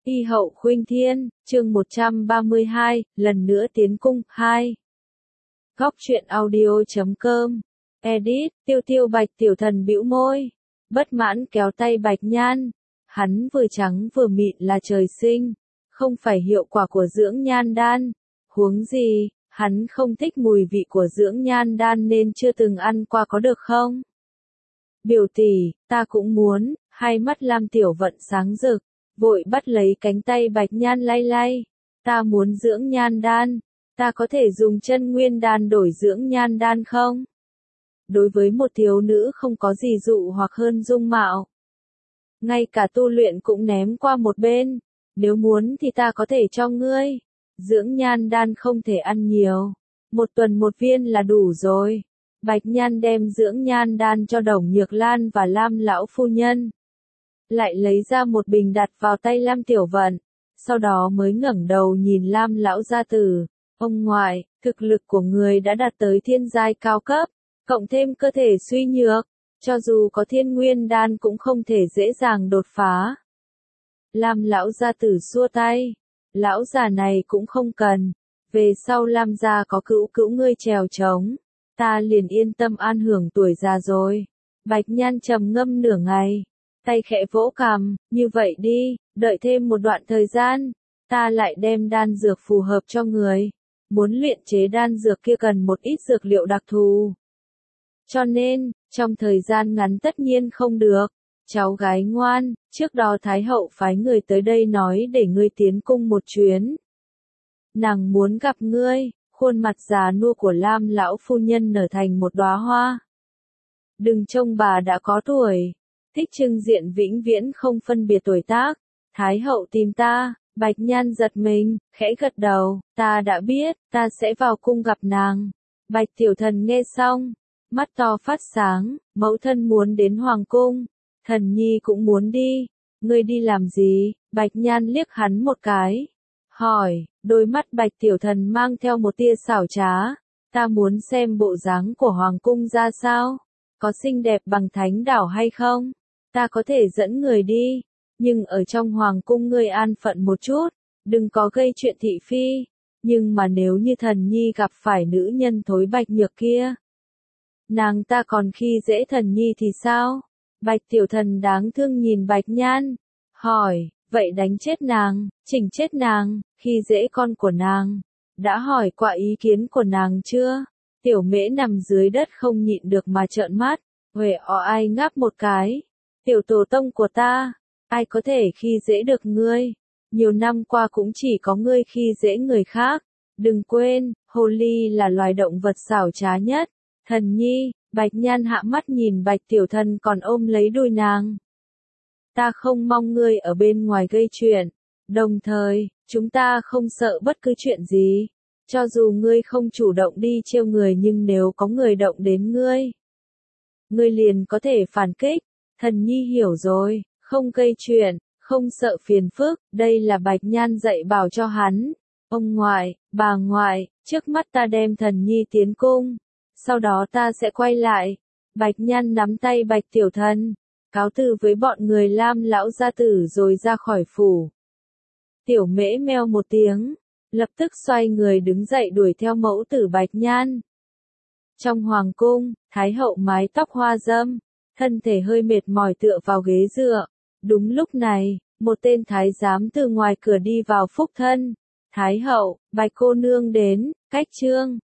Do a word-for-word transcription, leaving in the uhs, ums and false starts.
Y hậu khuynh thiên, chương một trăm ba mươi hai, lần nữa tiến cung, hai. Góc truyện audio chấm com. Edit, tiêu tiêu Bạch Tiểu Thần bĩu môi. Bất mãn kéo tay Bạch Nhan. Hắn vừa trắng vừa mịn là trời sinh. Không phải hiệu quả của dưỡng nhan đan. Huống gì, hắn không thích mùi vị của dưỡng nhan đan nên chưa từng ăn qua có được không? Biểu tỷ, ta cũng muốn, hai mắt Lam Tiểu Vận sáng rực. Vội bắt lấy cánh tay Bạch Nhan lay lay. Ta muốn dưỡng nhan đan. Ta có thể dùng chân nguyên đan đổi dưỡng nhan đan không? Đối với một thiếu nữ không có gì dụ hoặc hơn dung mạo. Ngay cả tu luyện cũng ném qua một bên. Nếu muốn thì ta có thể cho ngươi. Dưỡng nhan đan không thể ăn nhiều. Một tuần một viên là đủ rồi. Bạch Nhan đem dưỡng nhan đan cho Đồng Nhược Lan và Lam lão phu nhân. Lại lấy ra một bình đặt vào tay Lam Tiểu Vận, sau đó mới ngẩng đầu nhìn Lam lão gia tử, ông ngoại, thực lực của người đã đạt tới thiên giai cao cấp, cộng thêm cơ thể suy nhược, cho dù có thiên nguyên đan cũng không thể dễ dàng đột phá. Lam lão gia tử xua tay, lão già này cũng không cần, về sau Lam gia có cữu cữu ngươi trèo trống, ta liền yên tâm an hưởng tuổi già rồi. Bạch Nhan trầm ngâm nửa ngày. Tay khẽ vỗ cằm, như vậy đi, đợi thêm một đoạn thời gian, ta lại đem đan dược phù hợp cho người. Muốn luyện chế đan dược kia cần một ít dược liệu đặc thù. Cho nên, trong thời gian ngắn tất nhiên không được. Cháu gái ngoan, trước đó Thái hậu phái người tới đây nói để ngươi tiến cung một chuyến. Nàng muốn gặp ngươi, khuôn mặt già nua của Lam lão phu nhân nở thành một đóa hoa. Đừng trông bà đã có tuổi. Thích trưng diện vĩnh viễn không phân biệt tuổi tác. Thái hậu tìm ta, Bạch Nhan giật mình, khẽ gật đầu, ta đã biết, ta sẽ vào cung gặp nàng. Bạch Tiểu Thần nghe xong, mắt to phát sáng, mẫu thân muốn đến hoàng cung, thần nhi cũng muốn đi, ngươi đi làm gì? Bạch Nhan liếc hắn một cái, hỏi, đôi mắt Bạch Tiểu Thần mang theo một tia xảo trá, ta muốn xem bộ dáng của hoàng cung ra sao, có xinh đẹp bằng thánh đảo hay không? Ta có thể dẫn người đi, nhưng ở trong hoàng cung ngươi an phận một chút, đừng có gây chuyện thị phi, nhưng mà nếu như thần nhi gặp phải nữ nhân thối Bạch Nhược kia, nàng ta còn khi dễ thần nhi thì sao? Bạch Tiểu Thần đáng thương nhìn Bạch Nhan, hỏi, vậy đánh chết nàng, chỉnh chết nàng, khi dễ con của nàng, đã hỏi qua ý kiến của nàng chưa? Tiểu Mễ nằm dưới đất không nhịn được mà trợn mắt, huề o ai ngáp một cái. Tiểu tổ tông của ta, ai có thể khi dễ được ngươi? Nhiều năm qua cũng chỉ có ngươi khi dễ người khác. Đừng quên, hồ ly là loài động vật xảo trá nhất. Thần nhi, Bạch Nhan hạ mắt nhìn Bạch Tiểu Thần còn ôm lấy đùi nàng. Ta không mong ngươi ở bên ngoài gây chuyện. Đồng thời, chúng ta không sợ bất cứ chuyện gì. Cho dù ngươi không chủ động đi trêu người nhưng nếu có người động đến ngươi, ngươi liền có thể phản kích. Thần nhi hiểu rồi, không gây chuyện, không sợ phiền phức, đây là Bạch Nhan dạy bảo cho hắn. Ông ngoại, bà ngoại, trước mắt ta đem thần nhi tiến cung, sau đó ta sẽ quay lại. Bạch Nhan nắm tay Bạch Tiểu Thần, cáo từ với bọn người Lam lão gia tử rồi ra khỏi phủ. Tiểu Mễ meo một tiếng, lập tức xoay người đứng dậy đuổi theo mẫu tử Bạch Nhan. Trong hoàng cung, Thái hậu mái tóc hoa dâm, thân thể hơi mệt mỏi tựa vào ghế dựa. Đúng lúc này, một tên thái giám từ ngoài cửa đi vào phúc thân. Thái hậu, Bạch cô nương đến, cách trương.